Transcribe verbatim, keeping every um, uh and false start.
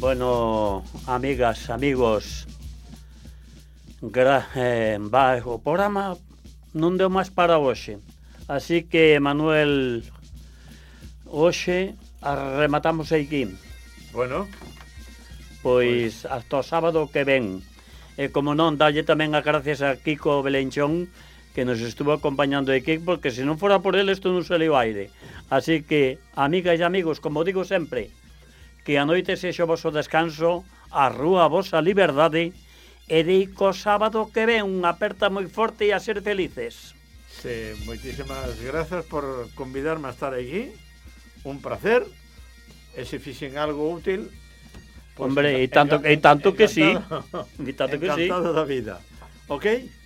Bueno, amigas, amigos, gra, eh, va, o programa non deu máis para hoxe. Así que, Manuel, hoxe rematamos aquí. Bueno. Pois, pues, hasta o sábado que ven. E como non, dalle tamén as gracias a Kiko Belenchón, que nos estuvo acompañando aquí, porque se non fora por ele, isto non salió aire. Así que, amigas e amigos, como digo sempre, que a noite sexa o vosso descanso, a rúa a vosa liberdade, e dico sábado que ven unha aperta moi forte e a ser felices. Sí, moitísimas grazas por convidarme a estar aquí. Un placer. E se fixen algo útil, pues, hombre, e tanto, e tanto que sí. E tanto que sí. Encantado da vida. Ok?